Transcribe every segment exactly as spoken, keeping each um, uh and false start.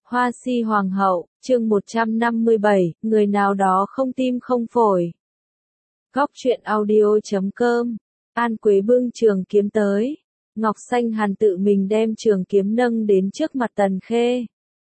Hoa si hoàng hậu, chương một trăm năm mươi bảy, người nào đó không tim không phổi. Góc truyện audio chấm com. An Quế bưng trường kiếm tới. Ngọc Xanh Hàn tự mình đem trường kiếm nâng đến trước mặt Tần Khê.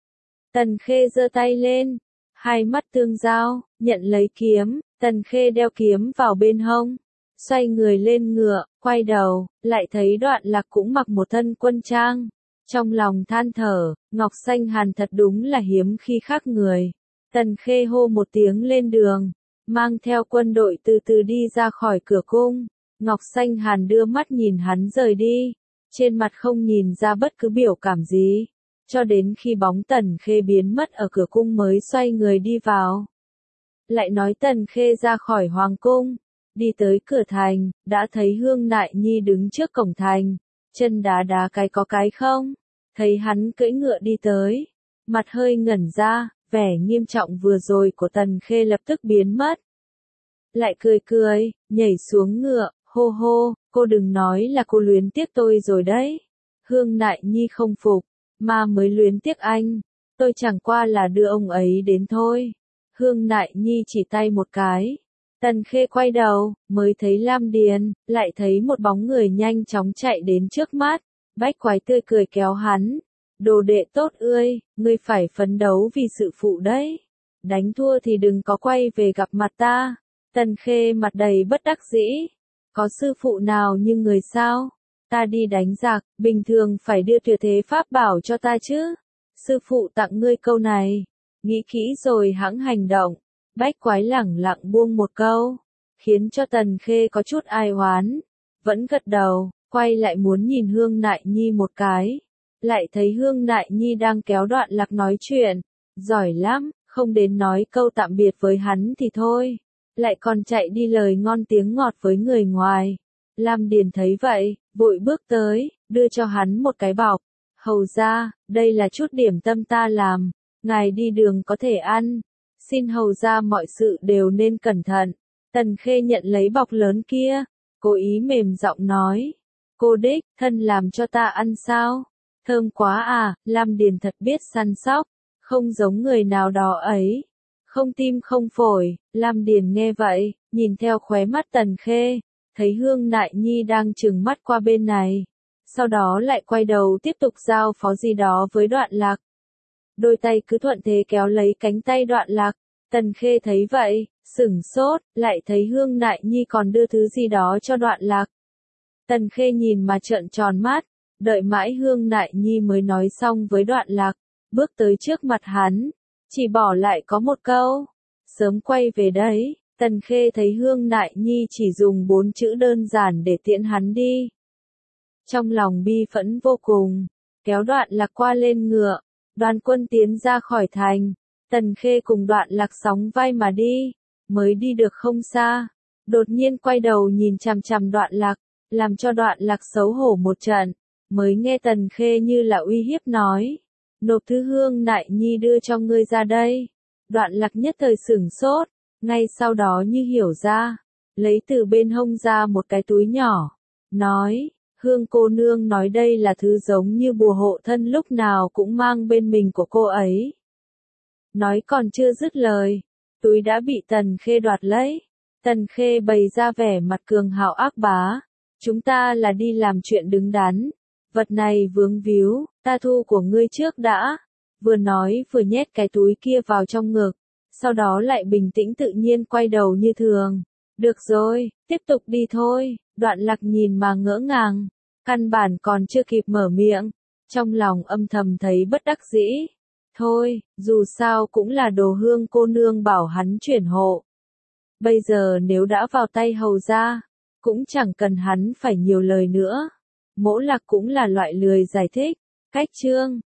Tần Khê giơ tay lên, hai mắt tương giao, nhận lấy kiếm, Tần Khê đeo kiếm vào bên hông, xoay người lên ngựa, quay đầu, lại thấy Đoạn Lạc cũng mặc một thân quân trang. Trong lòng than thở, Ngọc Xanh Hàn thật đúng là hiếm khi khác người. Tần Khê hô một tiếng lên đường, mang theo quân đội từ từ đi ra khỏi cửa cung. Ngọc Xanh Hàn đưa mắt nhìn hắn rời đi, trên mặt không nhìn ra bất cứ biểu cảm gì, cho đến khi bóng Tần Khê biến mất ở cửa cung mới xoay người đi vào. Lại nói Tần Khê ra khỏi hoàng cung, đi tới cửa thành, đã thấy Hương Nại Nhi đứng trước cổng thành, chân đá đá cái có cái không, thấy hắn cưỡi ngựa đi tới, mặt hơi ngẩn ra, vẻ nghiêm trọng vừa rồi của Tần Khê lập tức biến mất. Lại cười cười, nhảy xuống ngựa, hô hô, cô đừng nói là cô luyến tiếc tôi rồi đấy. Hương Nại Nhi không phục, mà mới luyến tiếc anh, tôi chẳng qua là đưa ông ấy đến thôi. Hương Nại Nhi chỉ tay một cái. Tần Khê quay đầu, mới thấy Lam Điền, lại thấy một bóng người nhanh chóng chạy đến trước mắt. Bách Quái tươi cười kéo hắn. Đồ đệ tốt ơi, ngươi phải phấn đấu vì sự phụ đấy. Đánh thua thì đừng có quay về gặp mặt ta. Tần Khê mặt đầy bất đắc dĩ. Có sư phụ nào như người sao? Ta đi đánh giặc, bình thường phải đưa tuyệt thế pháp bảo cho ta chứ. Sư phụ tặng ngươi câu này. Nghĩ kỹ rồi hãng hành động. Bách Quái lẳng lặng buông một câu, khiến cho Tần Khê có chút ai oán. Vẫn gật đầu, quay lại muốn nhìn Hương Nại Nhi một cái. Lại thấy Hương Nại Nhi đang kéo Đoạn Lạc nói chuyện. Giỏi lắm, không đến nói câu tạm biệt với hắn thì thôi. Lại còn chạy đi lời ngon tiếng ngọt với người ngoài. Lam Điền thấy vậy, vội bước tới, đưa cho hắn một cái bọc. Hầu ra, đây là chút điểm tâm ta làm, ngài đi đường có thể ăn. Xin hầu ra mọi sự đều nên cẩn thận. Tần Khê nhận lấy bọc lớn kia, cố ý mềm giọng nói. Cô đích, thân làm cho ta ăn sao? Thơm quá à, Lam Điền thật biết săn sóc, không giống người nào đó ấy. Không tim không phổi, Lam Điền nghe vậy, nhìn theo khóe mắt Tần Khê, thấy Hương Nại Nhi đang trừng mắt qua bên này. Sau đó lại quay đầu tiếp tục giao phó gì đó với Đoạn Lạc. Đôi tay cứ thuận thế kéo lấy cánh tay Đoạn Lạc. Tần Khê thấy vậy, sửng sốt, lại thấy Hương Nại Nhi còn đưa thứ gì đó cho Đoạn Lạc. Tần Khê nhìn mà trợn tròn mắt, đợi mãi Hương Nại Nhi mới nói xong với Đoạn Lạc, bước tới trước mặt hắn, chỉ bỏ lại có một câu, sớm quay về đấy. Tần Khê thấy Hương Nại Nhi chỉ dùng bốn chữ đơn giản để tiễn hắn đi. Trong lòng bi phẫn vô cùng, kéo Đoạn Lạc qua lên ngựa. Đoàn quân tiến ra khỏi thành, Tần Khê cùng Đoạn Lạc sóng vai mà đi, mới đi được không xa, đột nhiên quay đầu nhìn chằm chằm Đoạn Lạc, làm cho Đoạn Lạc xấu hổ một trận, mới nghe Tần Khê như là uy hiếp nói, nộp thứ Hương Nại Nhi đưa cho ngươi ra đây. Đoạn Lạc nhất thời sửng sốt, ngay sau đó như hiểu ra, lấy từ bên hông ra một cái túi nhỏ, nói, Hương cô nương nói đây là thứ giống như bùa hộ thân lúc nào cũng mang bên mình của cô ấy. Nói còn chưa dứt lời, túi đã bị Tần Khê đoạt lấy. Tần Khê bày ra vẻ mặt cường hào ác bá. Chúng ta là đi làm chuyện đứng đắn. Vật này vướng víu, ta thu của ngươi trước đã. Vừa nói vừa nhét cái túi kia vào trong ngực. Sau đó lại bình tĩnh tự nhiên quay đầu như thường. Được rồi, tiếp tục đi thôi. Đoạn Lạc nhìn mà ngỡ ngàng. Căn bản còn chưa kịp mở miệng. Trong lòng âm thầm thấy bất đắc dĩ. Thôi, dù sao cũng là đồ Hương cô nương bảo hắn chuyển hộ. Bây giờ nếu đã vào tay hầu ra, cũng chẳng cần hắn phải nhiều lời nữa. Mỗ Lạc cũng là loại lười giải thích. Cách chương.